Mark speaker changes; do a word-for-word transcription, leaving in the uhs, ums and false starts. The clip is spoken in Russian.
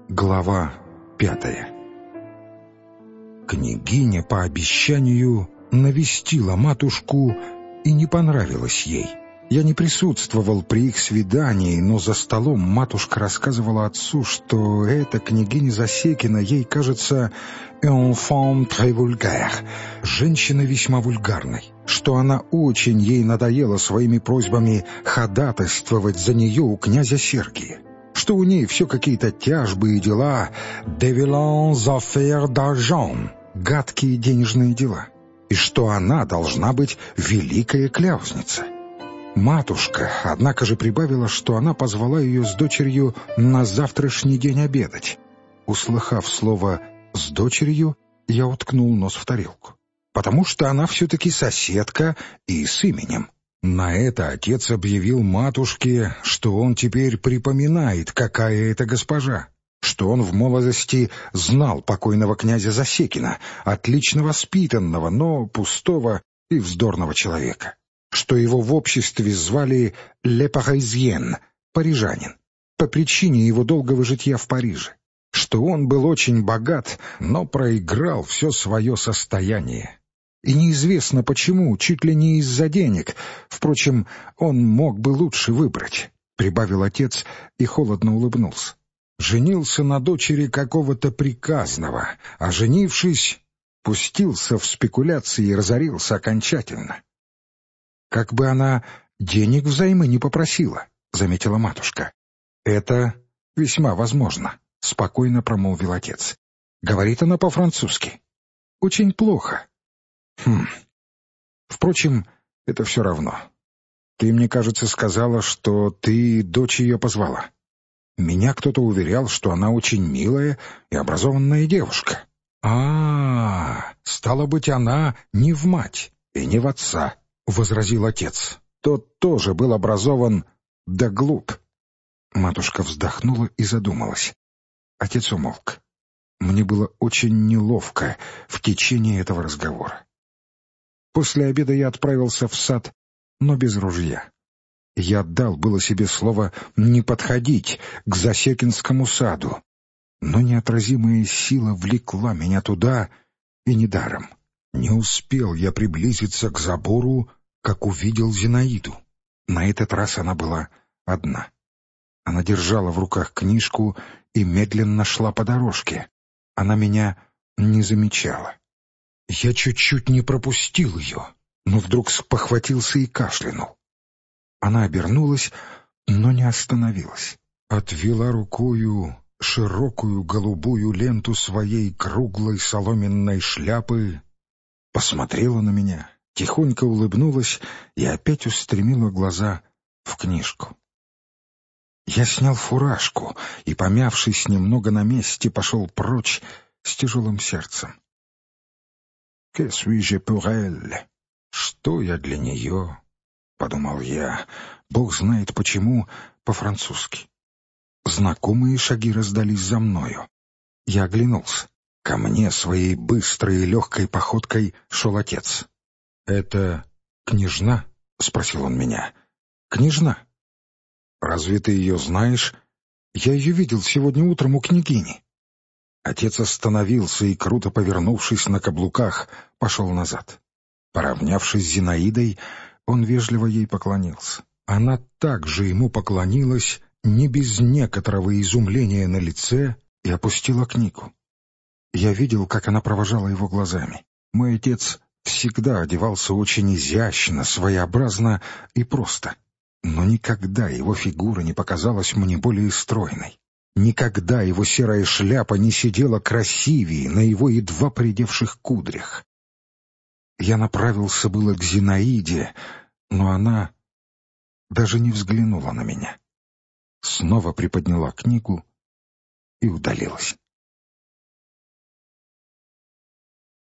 Speaker 1: Глава пятая. Княгиня по обещанию навестила матушку, и не понравилось ей. Я не присутствовал при их свидании, но за столом матушка рассказывала отцу, что эта княгиня Засекина ей кажется «une femme très vulgaire», женщина весьма вульгарной, что она очень ей надоела своими просьбами ходатайствовать за нее у князя Сергия, что у ней все какие-то тяжбы и дела, «de vilaines affaires d'argent», гадкие денежные дела, и что она должна быть великая кляузница. Матушка, однако же, прибавила, что она позвала ее с дочерью на завтрашний день обедать. Услыхав слово «с дочерью», я уткнул нос в тарелку, потому что она все-таки соседка и с именем. На это отец объявил матушке, что он теперь припоминает, какая это госпожа, что он в молодости знал покойного князя Засекина, отлично воспитанного, но пустого и вздорного человека, что его в обществе звали «le Parisien» — парижанин, по причине его долгого житья в Париже, что он был очень богат, но проиграл все свое состояние. И неизвестно почему, чуть ли не из-за денег. Впрочем, он мог бы лучше выбрать, — прибавил отец и холодно улыбнулся. Женился на дочери какого-то приказного, а женившись, пустился в спекуляции и разорился окончательно. «Как бы она денег взаймы не попросила», — заметила матушка. «Это весьма возможно», — спокойно промолвил отец. «Говорит она по-французски. Очень плохо». «Хм. Впрочем, это все равно. Ты, мне кажется, сказала, что ты дочь ее позвала. Меня кто-то уверял, что она очень милая и образованная девушка». «А-а-а, стало быть, она не в мать и не в отца», — возразил отец. «Тот тоже был образован, да глуп». Матушка вздохнула и задумалась. Отец умолк. Мне было очень неловко в течение этого разговора. После обеда я отправился в сад, но без ружья. Я дал было себе слово не подходить к Засекинскому саду, но неотразимая сила влекла меня туда, и недаром. Не успел я приблизиться к забору, как увидел Зинаиду. На этот раз она была одна. Она держала в руках книжку и медленно шла по дорожке. Она меня не замечала. Я чуть-чуть не пропустил ее, но вдруг спохватился и кашлянул. Она обернулась, но не остановилась. Отвела рукою широкую голубую ленту своей круглой соломенной шляпы, посмотрела на меня, тихонько улыбнулась и опять устремила глаза в книжку. Я снял фуражку и, помявшись немного на месте, пошел прочь с тяжелым сердцем. «Que suis-je pour elle?» «Что я для нее?» — подумал я. Бог знает почему, по-французски. Знакомые шаги раздались за мною. Я оглянулся. Ко мне своей быстрой и легкой походкой шел отец. «Это княжна?» — спросил он меня. «Княжна? Разве ты ее знаешь? Я ее видел сегодня утром у княгини». Отец остановился и, круто повернувшись на каблуках, пошел назад. Поравнявшись с Зинаидой, он вежливо ей поклонился. Она также ему поклонилась, не без некоторого изумления на лице, и опустила книгу. Я видел, как она провожала его глазами. Мой отец всегда одевался очень изящно, своеобразно и просто, но никогда его фигура не показалась мне более стройной. Никогда его серая шляпа не сидела красивее на его едва поредевших кудрях. Я направился было к Зинаиде, но она даже не взглянула на меня. Снова приподняла книгу и удалилась.